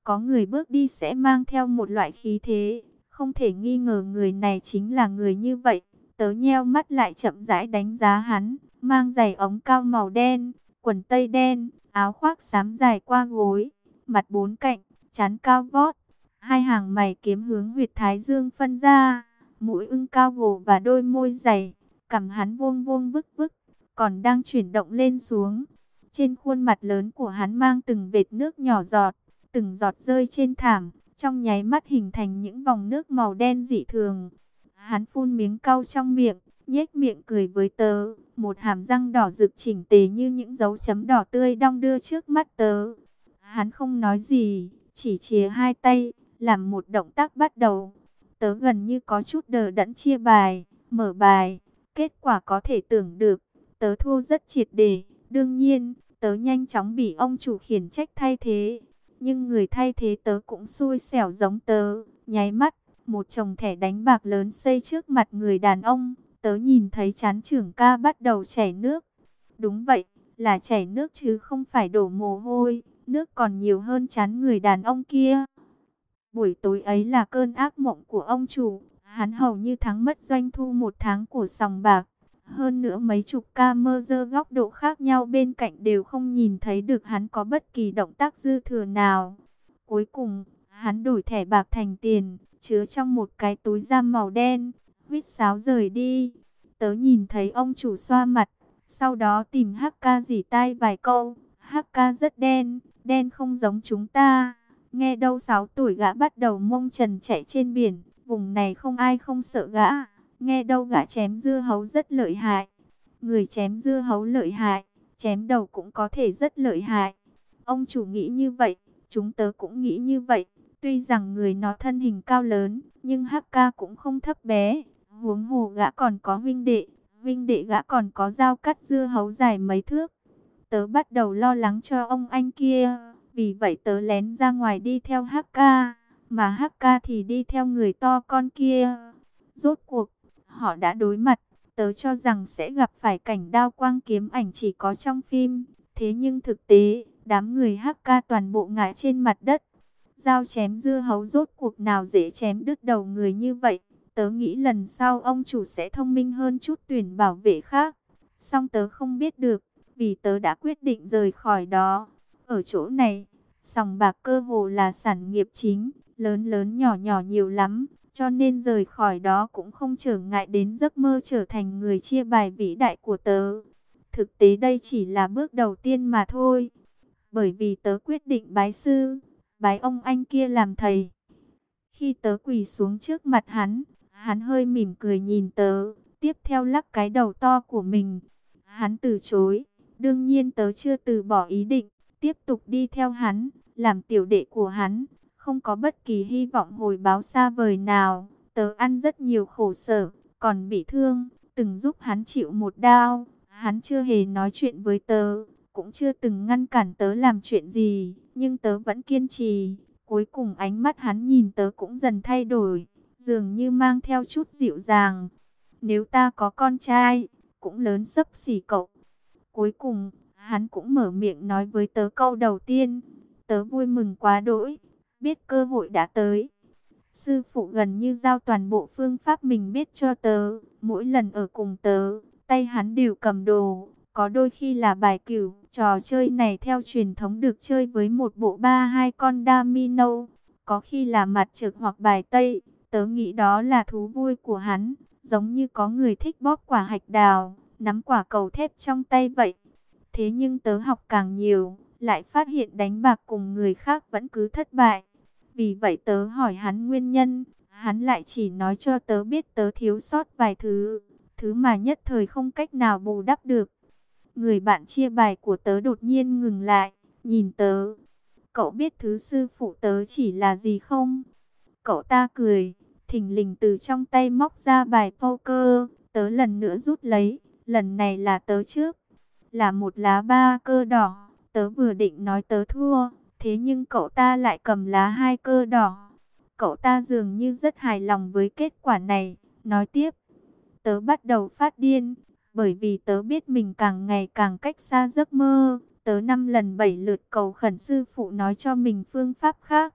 Có người bước đi sẽ mang theo một loại khí thế, không thể nghi ngờ người này chính là người như vậy. Tớ nheo mắt lại chậm rãi đánh giá hắn, mang giày ống cao màu đen, quần tây đen, áo khoác xám dài qua gối, mặt bốn cạnh, trán cao vót, hai hàng mày kiếm hướng huyệt thái dương phân ra, mũi ưng cao gồ và đôi môi dày, cằm hắn vuông vuông vức vức, còn đang chuyển động lên xuống. Trên khuôn mặt lớn của hắn mang từng vệt nước nhỏ giọt, từng giọt rơi trên thảm, trong nháy mắt hình thành những vòng nước màu đen dị thường. Hắn phun miếng cau trong miệng, nhếch miệng cười với tớ, một hàm răng đỏ rực chỉnh tề như những dấu chấm đỏ tươi đong đưa trước mắt tớ. Hắn không nói gì, chỉ chìa hai tay, làm một động tác bắt đầu. Tớ gần như có chút đờ đẫn chia bài, mở bài, kết quả có thể tưởng được, tớ thua rất triệt để. Đương nhiên, tớ nhanh chóng bị ông chủ khiển trách thay thế. Nhưng người thay thế tớ cũng xui xẻo giống tớ, nháy mắt, một chồng thẻ đánh bạc lớn xây trước mặt người đàn ông. Tớ nhìn thấy trán trưởng ca bắt đầu chảy nước. Đúng vậy, là chảy nước chứ không phải đổ mồ hôi, nước còn nhiều hơn trán người đàn ông kia. Buổi tối ấy là cơn ác mộng của ông chủ, hắn hầu như thắng mất doanh thu một tháng của sòng bạc. Hơn nữa mấy chục camera góc độ khác nhau bên cạnh đều không nhìn thấy được hắn có bất kỳ động tác dư thừa nào. Cuối cùng, hắn đổi thẻ bạc thành tiền, chứa trong một cái túi da màu đen, huýt sáo rời đi. Tớ nhìn thấy ông chủ xoa mặt, sau đó tìm HK rỉ tai vài câu. HK rất đen, đen không giống chúng ta. Nghe đâu 6 tuổi gã bắt đầu mông trần chạy trên biển, vùng này không ai không sợ gã. Nghe đâu gã chém dưa hấu rất lợi hại. Người chém dưa hấu lợi hại, chém đầu cũng có thể rất lợi hại. Ông chủ nghĩ như vậy, chúng tớ cũng nghĩ như vậy. Tuy rằng người nó thân hình cao lớn, nhưng HK cũng không thấp bé. Huống hồ gã còn có huynh đệ gã còn có dao cắt dưa hấu dài mấy thước. Tớ bắt đầu lo lắng cho ông anh kia, vì vậy tớ lén ra ngoài đi theo HK, mà HK thì đi theo người to con kia. Rốt cuộc, họ đã đối mặt, tớ cho rằng sẽ gặp phải cảnh đao quang kiếm ảnh chỉ có trong phim. Thế nhưng thực tế, đám người HK toàn bộ ngã trên mặt đất. Dao chém dưa hấu rốt cuộc nào dễ chém đứt đầu người như vậy. Tớ nghĩ lần sau ông chủ sẽ thông minh hơn chút tuyển bảo vệ khác. Song tớ không biết được, vì tớ đã quyết định rời khỏi đó. Ở chỗ này, sòng bạc cơ hồ là sản nghiệp chính, lớn lớn nhỏ nhỏ nhiều lắm. Cho nên rời khỏi đó cũng không trở ngại đến giấc mơ trở thành người chia bài vĩ đại của tớ. Thực tế đây chỉ là bước đầu tiên mà thôi. Bởi vì tớ quyết định bái sư, bái ông anh kia làm thầy. Khi tớ quỳ xuống trước mặt hắn, hắn hơi mỉm cười nhìn tớ, tiếp theo lắc cái đầu to của mình. Hắn từ chối, đương nhiên tớ chưa từ bỏ ý định, tiếp tục đi theo hắn, làm tiểu đệ của hắn. Không có bất kỳ hy vọng hồi báo xa vời nào, tớ ăn rất nhiều khổ sở, còn bị thương, từng giúp hắn chịu một đau. Hắn chưa hề nói chuyện với tớ, cũng chưa từng ngăn cản tớ làm chuyện gì, nhưng tớ vẫn kiên trì. Cuối cùng ánh mắt hắn nhìn tớ cũng dần thay đổi, dường như mang theo chút dịu dàng. Nếu ta có con trai, cũng lớn xấp xỉ cậu. Cuối cùng, hắn cũng mở miệng nói với tớ câu đầu tiên. Tớ vui mừng quá đỗi, biết cơ hội đã tới. Sư phụ gần như giao toàn bộ phương pháp mình biết cho tớ. Mỗi lần ở cùng tớ, tay hắn đều cầm đồ. Có đôi khi là bài cửu. Trò chơi này theo truyền thống được chơi với một bộ 3-2 con domino. Có khi là mặt trược hoặc bài tây. Tớ nghĩ đó là thú vui của hắn. Giống như có người thích bóp quả hạch đào, nắm quả cầu thép trong tay vậy. Thế nhưng tớ học càng nhiều, lại phát hiện đánh bạc cùng người khác vẫn cứ thất bại. Vì vậy tớ hỏi hắn nguyên nhân, hắn lại chỉ nói cho tớ biết tớ thiếu sót vài thứ, thứ mà nhất thời không cách nào bù đắp được. Người bạn chia bài của tớ đột nhiên ngừng lại, nhìn tớ. Cậu biết thứ sư phụ tớ chỉ là gì không? Cậu ta cười, thình lình từ trong tay móc ra bài poker, tớ lần nữa rút lấy, lần này là tớ trước. Là một lá ba cơ đỏ, tớ vừa định nói tớ thua, thế nhưng cậu ta lại cầm lá hai cơ đỏ. Cậu ta dường như rất hài lòng với kết quả này, nói tiếp. Tớ bắt đầu phát điên, bởi vì tớ biết mình càng ngày càng cách xa giấc mơ. Tớ 5 lần 7 lượt cầu khẩn sư phụ nói cho mình phương pháp khác,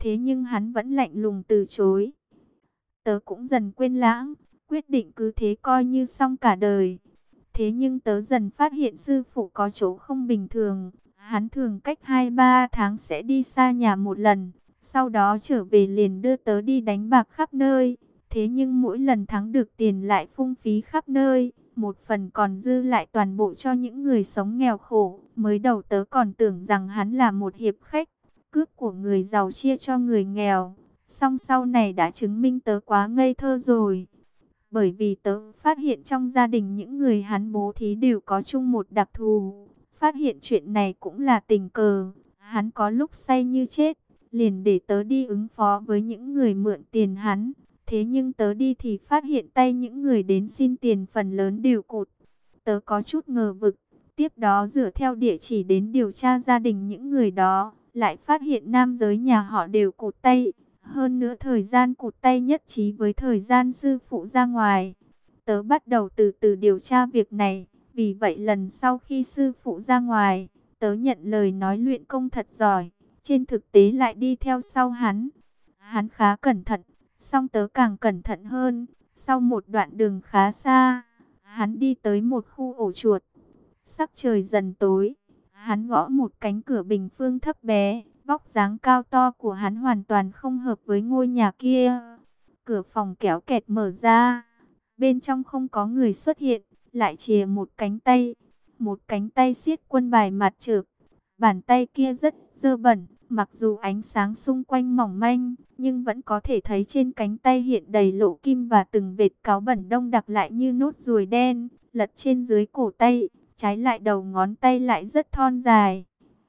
Thế nhưng hắn vẫn lạnh lùng từ chối. Tớ cũng dần quên lãng, quyết định cứ thế coi như xong cả đời. Thế nhưng tớ dần phát hiện sư phụ có chỗ không bình thường. Hắn thường cách 2-3 tháng sẽ đi xa nhà một lần, sau đó trở về liền đưa tớ đi đánh bạc khắp nơi. Thế nhưng mỗi lần thắng được tiền lại phung phí khắp nơi, một phần còn dư lại toàn bộ cho những người sống nghèo khổ. Mới đầu tớ còn tưởng rằng hắn là một hiệp khách, cướp của người giàu chia cho người nghèo. Song sau này đã chứng minh tớ quá ngây thơ rồi. Bởi vì tớ phát hiện trong gia đình những người hắn bố thí đều có chung một đặc thù. Phát hiện chuyện này cũng là tình cờ. Hắn có lúc say như chết, liền để tớ đi ứng phó với những người mượn tiền hắn. Thế nhưng tớ đi thì phát hiện tay những người đến xin tiền phần lớn đều cụt. Tớ có chút ngờ vực. Tiếp đó dựa theo địa chỉ đến điều tra gia đình những người đó, lại phát hiện nam giới nhà họ đều cụt tay. Hơn nữa thời gian cụt tay nhất trí với thời gian sư phụ ra ngoài. Tớ bắt đầu từ từ điều tra việc này. Vì vậy lần sau khi sư phụ ra ngoài, tớ nhận lời nói luyện công thật giỏi. Trên thực tế lại đi theo sau hắn. Hắn khá cẩn thận, song tớ càng cẩn thận hơn. Sau một đoạn đường khá xa, hắn đi tới một khu ổ chuột. Sắc trời dần tối, hắn gõ một cánh cửa bình phương thấp bé. Vóc dáng cao to của hắn hoàn toàn không hợp với ngôi nhà kia. Cửa phòng kéo kẹt mở ra. Bên trong không có người xuất hiện, lại chìa một cánh tay. Một cánh tay siết quân bài mặt trược. Bàn tay kia rất dơ bẩn, mặc dù ánh sáng xung quanh mỏng manh, nhưng vẫn có thể thấy trên cánh tay hiện đầy lỗ kim và từng vệt cáu bẩn đông đặc lại như nốt ruồi đen, lật trên dưới cổ tay, trái lại đầu ngón tay lại rất thon dài.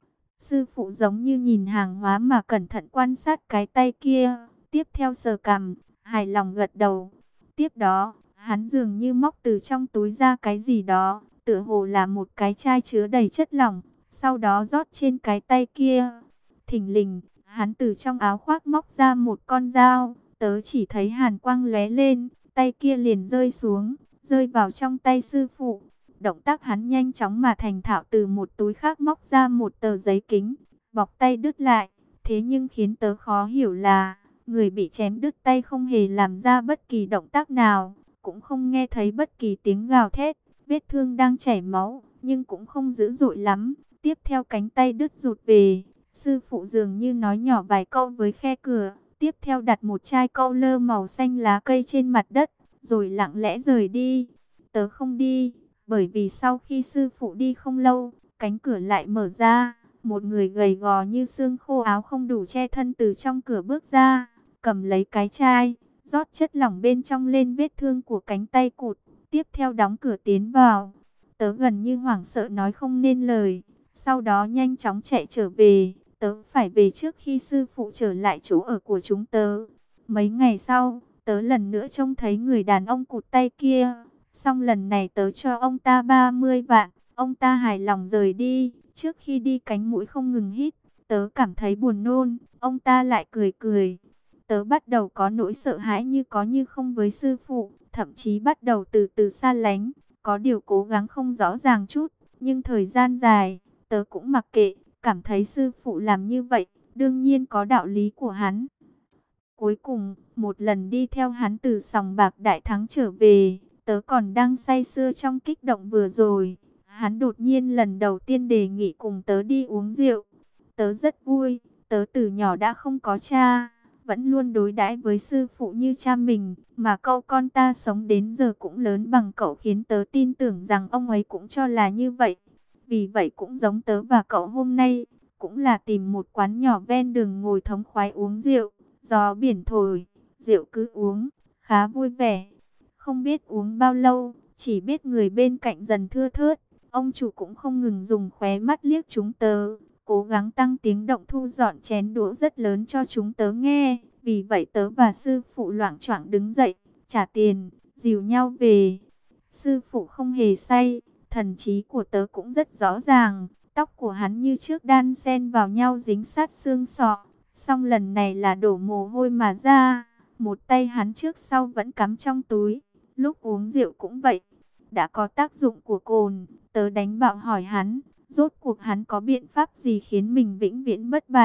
Sư phụ giống như nhìn hàng hóa mà cẩn thận quan sát cái tay kia, tiếp theo sờ cằm, hài lòng gật đầu. Tiếp đó, hắn dường như móc từ trong túi ra cái gì đó, tựa hồ là một cái chai chứa đầy chất lỏng, sau đó rót trên cái tay kia. Thình lình, hắn từ trong áo khoác móc ra một con dao, tớ chỉ thấy hàn quang lóe lên, tay kia liền rơi xuống, rơi vào trong tay sư phụ. Động tác hắn nhanh chóng mà thành thạo, từ một túi khác móc ra một tờ giấy kính, bọc tay đứt lại. Thế nhưng khiến tớ khó hiểu là, người bị chém đứt tay không hề làm ra bất kỳ động tác nào, cũng không nghe thấy bất kỳ tiếng gào thét. Vết thương đang chảy máu, nhưng cũng không dữ dội lắm. Tiếp theo cánh tay đứt rụt về, sư phụ dường như nói nhỏ vài câu với khe cửa. Tiếp theo đặt một chai câu lơ màu xanh lá cây trên mặt đất, rồi lặng lẽ rời đi. Tớ không đi. Bởi vì sau khi sư phụ đi không lâu, cánh cửa lại mở ra, một người gầy gò như xương khô, áo không đủ che thân từ trong cửa bước ra, cầm lấy cái chai, rót chất lỏng bên trong lên vết thương của cánh tay cụt, tiếp theo đóng cửa tiến vào. Tớ gần như hoảng sợ nói không nên lời, sau đó nhanh chóng chạy trở về. Tớ phải về trước khi sư phụ trở lại chỗ ở của chúng tớ. Mấy ngày sau, tớ lần nữa trông thấy người đàn ông cụt tay kia. Xong lần này tớ cho ông ta 30 vạn, ông ta hài lòng rời đi. Trước khi đi cánh mũi không ngừng hít, tớ cảm thấy buồn nôn, ông ta lại cười cười. Tớ bắt đầu có nỗi sợ hãi như có như không với sư phụ, thậm chí bắt đầu từ từ xa lánh. Có điều cố gắng không rõ ràng chút, nhưng thời gian dài, tớ cũng mặc kệ, cảm thấy sư phụ làm như vậy, đương nhiên có đạo lý của hắn. Cuối cùng, một lần đi theo hắn từ sòng bạc đại thắng trở về, tớ còn đang say sưa trong kích động vừa rồi. Hắn đột nhiên lần đầu tiên đề nghị cùng tớ đi uống rượu. Tớ rất vui, tớ từ nhỏ đã không có cha, vẫn luôn đối đãi với sư phụ như cha mình. Mà câu con ta sống đến giờ cũng lớn bằng cậu khiến tớ tin tưởng rằng ông ấy cũng cho là như vậy. Vì vậy cũng giống tớ và cậu hôm nay, cũng là tìm một quán nhỏ ven đường ngồi thống khoái uống rượu. Gió biển thổi, rượu cứ uống, khá vui vẻ. Không biết uống bao lâu, chỉ biết người bên cạnh dần thưa thớt. Ông chủ cũng không ngừng dùng khóe mắt liếc chúng tớ, cố gắng tăng tiếng động thu dọn chén đũa rất lớn cho chúng tớ nghe. Vì vậy tớ và sư phụ loạng choạng đứng dậy, trả tiền, dìu nhau về. Sư phụ không hề say, thần trí của tớ cũng rất rõ ràng. Tóc của hắn như trước đan xen vào nhau dính sát xương sọ. Xong lần này là đổ mồ hôi mà ra. Một tay hắn trước sau vẫn cắm trong túi. Lúc uống rượu cũng vậy. Đã có tác dụng của cồn. Tớ đánh bạo hỏi hắn, rốt cuộc hắn có biện pháp gì khiến mình vĩnh viễn bất bại.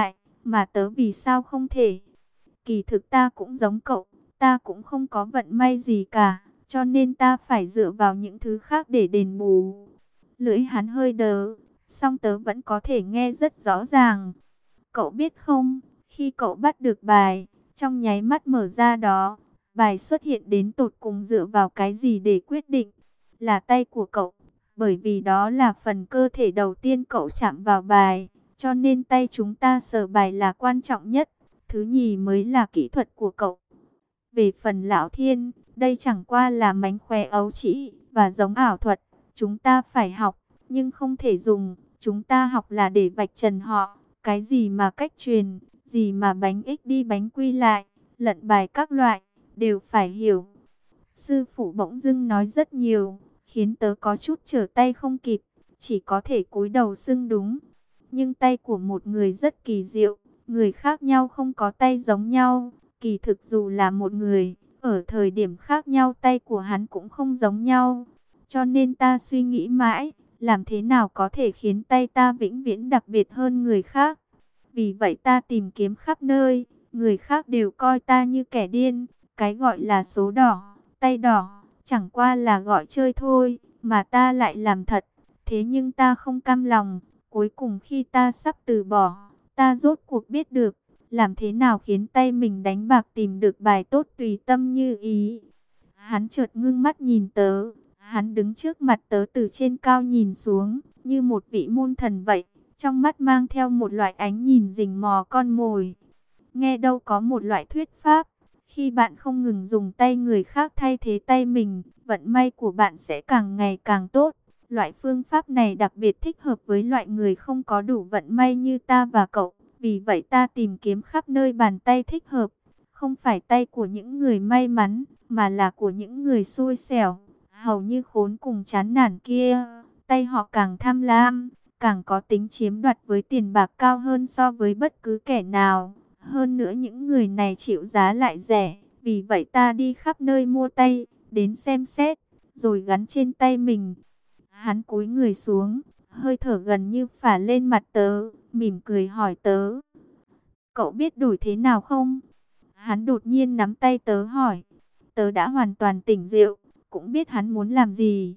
mà tớ vì sao không thể? Kỳ thực ta cũng giống cậu, ta cũng không có vận may gì cả, cho nên ta phải dựa vào những thứ khác để đền bù. Lưỡi hắn hơi đờ, song tớ vẫn có thể nghe rất rõ ràng. Cậu biết không, khi cậu bắt được bài, trong nháy mắt mở ra đó, bài xuất hiện đến tột cùng dựa vào cái gì để quyết định? Là tay của cậu, bởi vì đó là phần cơ thể đầu tiên cậu chạm vào bài, cho nên tay chúng ta sờ bài là quan trọng nhất. Thứ nhì mới là kỹ thuật của cậu. Về phần Lão Thiên, đây chẳng qua là mánh khóe ấu trĩ và giống ảo thuật. Chúng ta phải học, nhưng không thể dùng. Chúng ta học là để vạch trần họ. Cái gì mà cách truyền, gì mà bánh x đi bánh quy lại, lận bài các loại, đều phải hiểu. Sư phụ bỗng dưng nói rất nhiều, khiến tớ có chút trở tay không kịp, chỉ có thể cúi đầu xưng đúng. Nhưng tay của một người rất kỳ diệu, người khác nhau không có tay giống nhau. Kỳ thực dù là một người, ở thời điểm khác nhau tay của hắn cũng không giống nhau. Cho nên ta suy nghĩ mãi, làm thế nào có thể khiến tay ta vĩnh viễn đặc biệt hơn người khác. Vì vậy ta tìm kiếm khắp nơi, người khác đều coi ta như kẻ điên. Cái gọi là số đỏ, tay đỏ, chẳng qua là gọi chơi thôi, mà ta lại làm thật. Thế nhưng ta không cam lòng, cuối cùng khi ta sắp từ bỏ, ta rốt cuộc biết được, làm thế nào khiến tay mình đánh bạc tìm được bài tốt tùy tâm như ý. Hắn chợt ngưng mắt nhìn tớ, hắn đứng trước mặt tớ từ trên cao nhìn xuống, như một vị môn thần vậy, trong mắt mang theo một loại ánh nhìn rình mò con mồi. Nghe đâu có một loại thuyết pháp, khi bạn không ngừng dùng tay người khác thay thế tay mình, vận may của bạn sẽ càng ngày càng tốt. Loại phương pháp này đặc biệt thích hợp với loại người không có đủ vận may như ta và cậu. Vì vậy ta tìm kiếm khắp nơi bàn tay thích hợp. Không phải tay của những người may mắn, mà là của những người xui xẻo, hầu như khốn cùng chán nản kia. Tay họ càng tham lam, càng có tính chiếm đoạt với tiền bạc cao hơn so với bất cứ kẻ nào. Hơn nữa những người này chịu giá lại rẻ. Vì vậy ta đi khắp nơi mua tay, đến xem xét, rồi gắn trên tay mình. Hắn cúi người xuống, hơi thở gần như phả lên mặt tớ, mỉm cười hỏi tớ. Cậu biết đổi thế nào không? Hắn đột nhiên nắm tay tớ hỏi. Tớ đã hoàn toàn tỉnh rượu, cũng biết hắn muốn làm gì.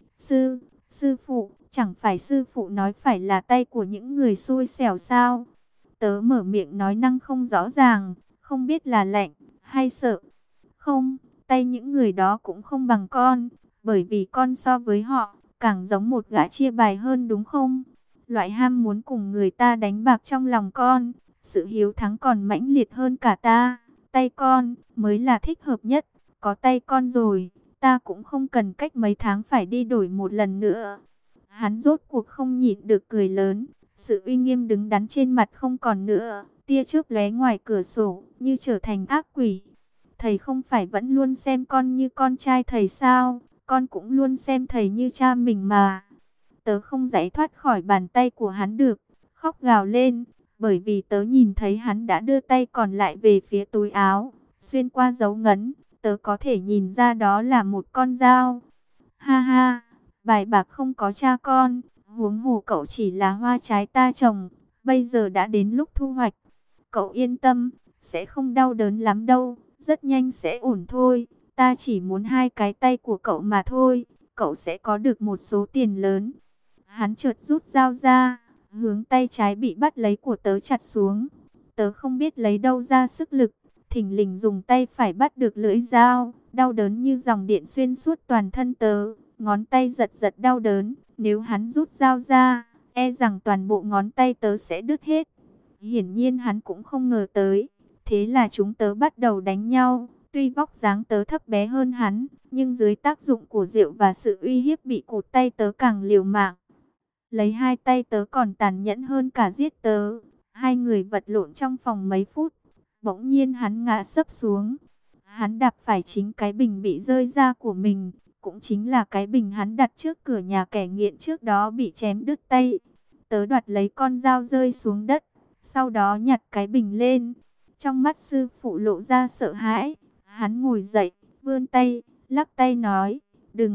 Sư phụ, chẳng phải sư phụ nói phải là tay của những người xui xẻo sao? Tớ mở miệng nói năng không rõ ràng, không biết là lạnh hay sợ. Không, tay những người đó cũng không bằng con, bởi vì con so với họ, càng giống một gã chia bài hơn đúng không? Loại ham muốn cùng người ta đánh bạc trong lòng con, sự hiếu thắng còn mãnh liệt hơn cả ta. Tay con mới là thích hợp nhất, có tay con rồi, ta cũng không cần cách mấy tháng phải đi đổi một lần nữa. Hắn rốt cuộc không nhịn được cười lớn, sự uy nghiêm đứng đắn trên mặt không còn nữa, tia chớp lóe ngoài cửa sổ, như trở thành ác quỷ. Thầy không phải vẫn luôn xem con như con trai thầy sao? Con cũng luôn xem thầy như cha mình mà. Tớ không giải thoát khỏi bàn tay của hắn được, khóc gào lên, bởi vì tớ nhìn thấy hắn đã đưa tay còn lại về phía túi áo, xuyên qua dấu ngấn, tớ có thể nhìn ra đó là một con dao. Ha ha, bài bạc không có cha con, huống hồ cậu chỉ là hoa trái ta trồng, bây giờ đã đến lúc thu hoạch. Cậu yên tâm, sẽ không đau đớn lắm đâu, rất nhanh sẽ ổn thôi. Ta chỉ muốn hai cái tay của cậu mà thôi, cậu sẽ có được một số tiền lớn. Hắn chợt rút dao ra, hướng tay trái bị bắt lấy của tớ chặt xuống. Tớ không biết lấy đâu ra sức lực, thình lình dùng tay phải bắt được lưỡi dao, đau đớn như dòng điện xuyên suốt toàn thân tớ, ngón tay giật giật đau đớn. Nếu hắn rút dao ra, e rằng toàn bộ ngón tay tớ sẽ đứt hết. Hiển nhiên hắn cũng không ngờ tới, thế là chúng tớ bắt đầu đánh nhau. Tuy vóc dáng tớ thấp bé hơn hắn, nhưng dưới tác dụng của rượu và sự uy hiếp bị cụt tay tớ càng liều mạng. Lấy hai tay tớ còn tàn nhẫn hơn cả giết tớ. Hai người vật lộn trong phòng mấy phút. Bỗng nhiên hắn ngã sấp xuống. Hắn đạp phải chính cái bình bị rơi ra của mình. Cũng chính là cái bình hắn đặt trước cửa nhà kẻ nghiện trước đó bị chém đứt tay. Tớ đoạt lấy con dao rơi xuống đất. Sau đó nhặt cái bình lên. Trong mắt sư phụ lộ ra sợ hãi. Hắn ngồi dậy, vươn tay, lắc tay nói,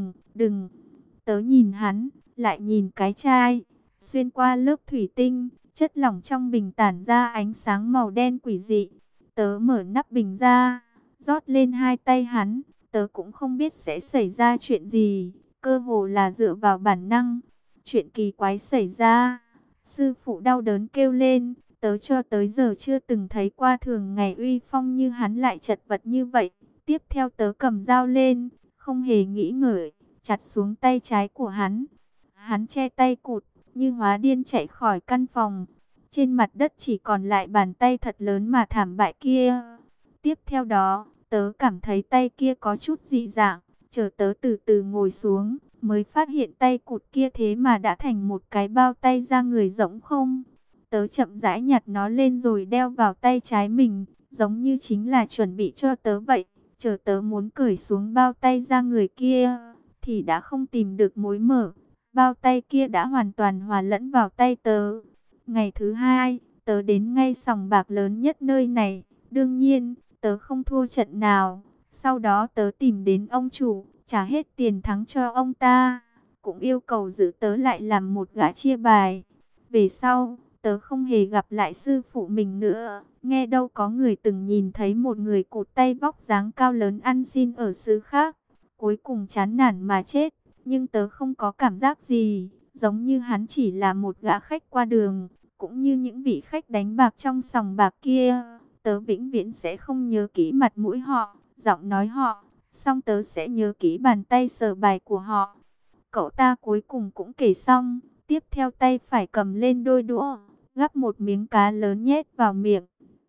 đừng. Tớ nhìn hắn, lại nhìn cái chai, xuyên qua lớp thủy tinh, Chất lỏng trong bình tản ra ánh sáng màu đen quỷ dị. Tớ mở nắp bình ra, rót lên hai tay hắn. Tớ cũng không biết sẽ xảy ra chuyện gì, cơ hồ là dựa vào bản năng. Chuyện kỳ quái xảy ra. Sư phụ đau đớn kêu lên. Tớ cho tới giờ chưa từng thấy qua thường ngày uy phong như hắn lại chật vật như vậy. Tiếp theo tớ cầm dao lên, không hề nghĩ ngợi, chặt xuống tay trái của hắn. Hắn che tay cụt, như hóa điên chạy khỏi căn phòng. Trên mặt đất chỉ còn lại bàn tay thật lớn mà thảm bại kia. Tiếp theo đó, tớ cảm thấy tay kia có chút dị dạng. Chờ tớ từ từ ngồi xuống, mới phát hiện tay cụt kia thế mà đã thành một cái bao tay da người rỗng không. Tớ chậm rãi nhặt nó lên rồi đeo vào tay trái mình, giống như chính là chuẩn bị cho tớ vậy. Chờ tớ muốn cởi xuống bao tay da người kia, thì đã không tìm được mối mở. Bao tay kia đã hoàn toàn hòa lẫn vào tay tớ. Ngày thứ hai, tớ đến ngay sòng bạc lớn nhất nơi này. Đương nhiên, tớ không thua trận nào. Sau đó tớ tìm đến ông chủ, trả hết tiền thắng cho ông ta. Cũng yêu cầu giữ tớ lại làm một gã chia bài. Về sau, tớ không hề gặp lại sư phụ mình nữa. Nghe đâu có người từng nhìn thấy một người cụt tay vóc dáng cao lớn ăn xin ở xứ khác. Cuối cùng chán nản mà chết. Nhưng tớ không có cảm giác gì. Giống như hắn chỉ là một gã khách qua đường. Cũng như những vị khách đánh bạc trong sòng bạc kia. Tớ vĩnh viễn sẽ không nhớ kỹ mặt mũi họ, giọng nói họ. Song tớ sẽ nhớ kỹ bàn tay sờ bài của họ. Cậu ta cuối cùng cũng kể xong. Tiếp theo tay phải cầm lên đôi đũa, gắp một miếng cá lớn nhét vào miệng.